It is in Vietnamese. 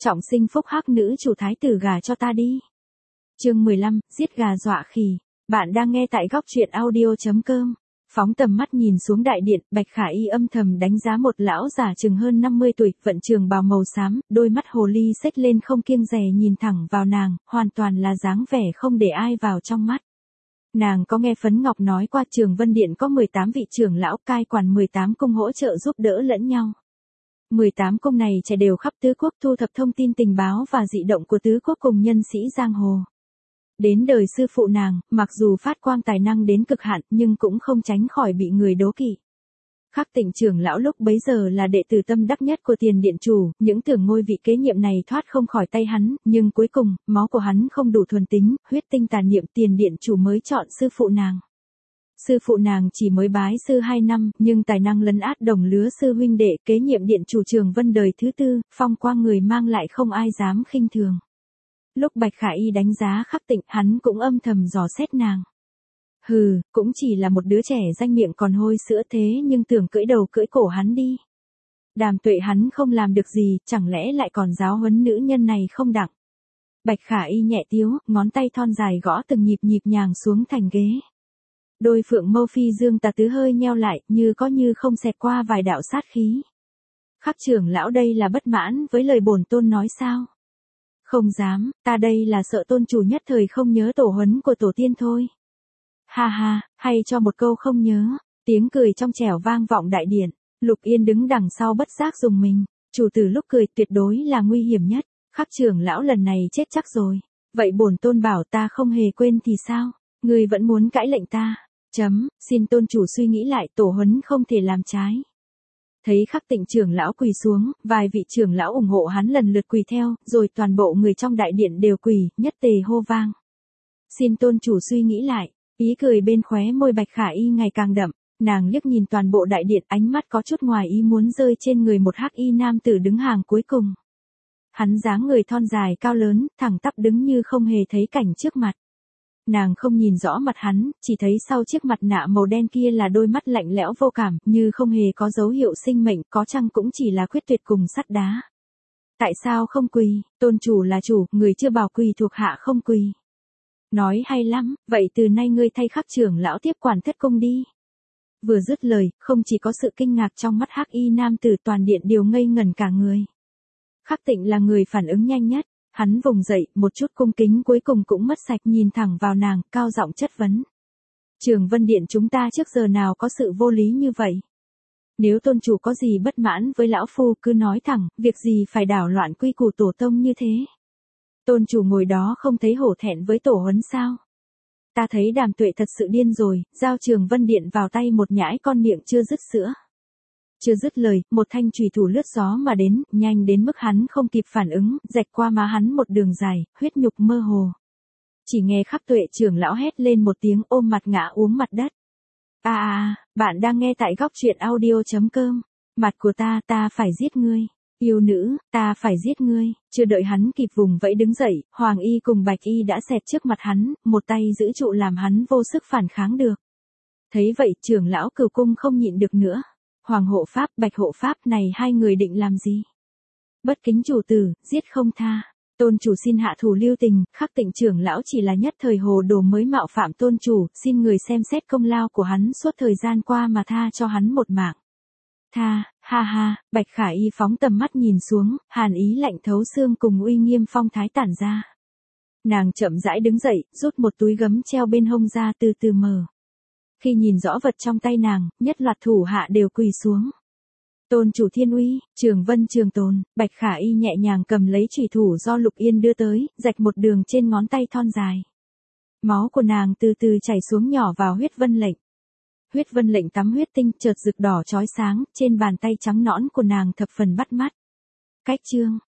Trọng sinh phúc hắc nữ chủ thái tử gả cho ta đi. Chương 15, giết gà dọa khỉ. Bạn đang nghe tại góc truyện audio.com. Phóng tầm mắt nhìn xuống đại điện, Bạch Khả Y âm thầm đánh giá một lão già chừng hơn 50 tuổi, vận trường bào màu xám, đôi mắt hồ ly xếch lên không kiêng dè nhìn thẳng vào nàng, hoàn toàn là dáng vẻ không để ai vào trong mắt. Nàng có nghe Phấn Ngọc nói qua Trường Vân Điện có 18 vị trưởng lão cai quản 18 cung hỗ trợ giúp đỡ lẫn nhau. 18 cung này chạy đều khắp tứ quốc thu thập thông tin tình báo và dị động của tứ quốc cùng nhân sĩ giang hồ. Đến đời sư phụ nàng, mặc dù phát quang tài năng đến cực hạn nhưng cũng không tránh khỏi bị người đố kỵ. Khắc Tịnh trưởng lão lúc bấy giờ là đệ tử tâm đắc nhất của Tiền điện chủ, những tưởng ngôi vị kế nhiệm này thoát không khỏi tay hắn, nhưng cuối cùng, máu của hắn không đủ thuần tính, huyết tinh tà niệm, Tiền điện chủ mới chọn sư phụ nàng. Sư phụ nàng chỉ mới bái sư 2 năm, nhưng tài năng lấn át đồng lứa sư huynh đệ, kế nhiệm điện chủ Trường Vân đời thứ 4, phong quang người mang lại không ai dám khinh thường. Lúc Bạch Khả Y đánh giá Khắc Tịnh, hắn cũng âm thầm dò xét nàng. Hừ, cũng chỉ là một đứa trẻ danh miệng còn hôi sữa thế nhưng tưởng cưỡi đầu cưỡi cổ hắn đi. Đàm Tuệ hắn không làm được gì, chẳng lẽ lại còn giáo huấn nữ nhân này không đặng. Bạch Khả Y nhẹ tiếu, ngón tay thon dài gõ từng nhịp nhịp nhàng xuống thành ghế. Đôi phượng mâu phi dương tà tứ hơi nheo lại, như có như không xẹt qua vài đạo sát khí. Khắc trưởng lão đây là bất mãn với lời bổn tôn nói sao? Không dám, ta đây là sợ tôn chủ nhất thời không nhớ tổ huấn của tổ tiên thôi. Ha ha, hay cho một câu không nhớ, tiếng cười trong trẻo vang vọng đại điện, Lục Yên đứng đằng sau bất giác dùng mình, chủ tử lúc cười tuyệt đối là nguy hiểm nhất, Khắc trưởng lão lần này chết chắc rồi, vậy bổn tôn bảo ta không hề quên thì sao, ngươi vẫn muốn cãi lệnh ta, xin tôn chủ suy nghĩ lại tổ huấn không thể làm trái. Thấy Khắc Tịnh trưởng lão quỳ xuống, vài vị trưởng lão ủng hộ hắn lần lượt quỳ theo, rồi toàn bộ người trong đại điện đều quỳ, nhất tề hô vang. Xin tôn chủ suy nghĩ lại, ý cười bên khóe môi Bạch Khả Y ngày càng đậm, nàng liếc nhìn toàn bộ đại điện, ánh mắt có chút ngoài ý muốn rơi trên người một hắc y nam tử đứng hàng cuối cùng. Hắn dáng người thon dài cao lớn, thẳng tắp đứng như không hề thấy cảnh trước mặt. Nàng không nhìn rõ mặt hắn, chỉ thấy sau chiếc mặt nạ màu đen kia là đôi mắt lạnh lẽo vô cảm, như không hề có dấu hiệu sinh mệnh, có chăng cũng chỉ là quyết tuyệt cùng sắt đá. Tại sao không quỳ, tôn chủ là chủ, người chưa bảo quỳ thuộc hạ không quỳ. Nói hay lắm, vậy từ nay ngươi thay Khắc trưởng lão tiếp quản thất cung đi. Vừa dứt lời, không chỉ có sự kinh ngạc trong mắt hắc y nam tử, toàn điện đều ngây ngẩn cả người. Khắc Tịnh là người phản ứng nhanh nhất. Hắn vùng dậy, một chút cung kính cuối cùng cũng mất sạch, nhìn thẳng vào nàng, cao giọng chất vấn. Trường Vân Điện chúng ta trước giờ nào có sự vô lý như vậy? Nếu tôn chủ có gì bất mãn với lão phu cứ nói thẳng, việc gì phải đảo loạn quy củ tổ tông như thế? Tôn chủ ngồi đó không thấy hổ thẹn với tổ huấn sao? Ta thấy Đàm Tuệ thật sự điên rồi, giao Trường Vân Điện vào tay một nhãi con miệng chưa dứt sữa. Chưa dứt lời, một thanh chùy thủ lướt gió mà đến, nhanh đến mức hắn không kịp phản ứng, rạch qua má hắn một đường dài, huyết nhục mơ hồ. Chỉ nghe Khắc Tuệ trưởng lão hét lên một tiếng, ôm mặt ngã uống mặt đất. Bạn đang nghe tại góc truyện audio.com. Mặt của ta phải giết ngươi. Yêu nữ, ta phải giết ngươi. Chưa đợi hắn kịp vùng vẫy đứng dậy, Hoàng Y cùng Bạch Y đã xẹt trước mặt hắn, một tay giữ trụ làm hắn vô sức phản kháng được. Thấy vậy, trưởng lão Cửu Cung không nhịn được nữa. Hoàng hộ pháp, Bạch hộ pháp, này hai người định làm gì? Bất kính chủ tử, giết không tha. Tôn chủ xin hạ thủ lưu tình, Khắc Tịnh trưởng lão chỉ là nhất thời hồ đồ mới mạo phạm tôn chủ, xin người xem xét công lao của hắn suốt thời gian qua mà tha cho hắn một mạng. Tha, ha ha, Bạch Khả Y phóng tầm mắt nhìn xuống, hàn ý lạnh thấu xương cùng uy nghiêm phong thái tản ra. Nàng chậm rãi đứng dậy, rút một túi gấm treo bên hông ra từ từ mở. Khi nhìn rõ vật trong tay nàng, nhất loạt thủ hạ đều quỳ xuống. Tôn chủ thiên uy, Trường Vân trường tồn, Bạch Khả Y nhẹ nhàng cầm lấy chùy thủ do Lục Yên đưa tới, rạch một đường trên ngón tay thon dài. Máu của nàng từ từ chảy xuống nhỏ vào huyết vân lệnh. Huyết vân lệnh tắm huyết tinh chợt rực đỏ chói sáng, trên bàn tay trắng nõn của nàng thập phần bắt mắt. Cách chương,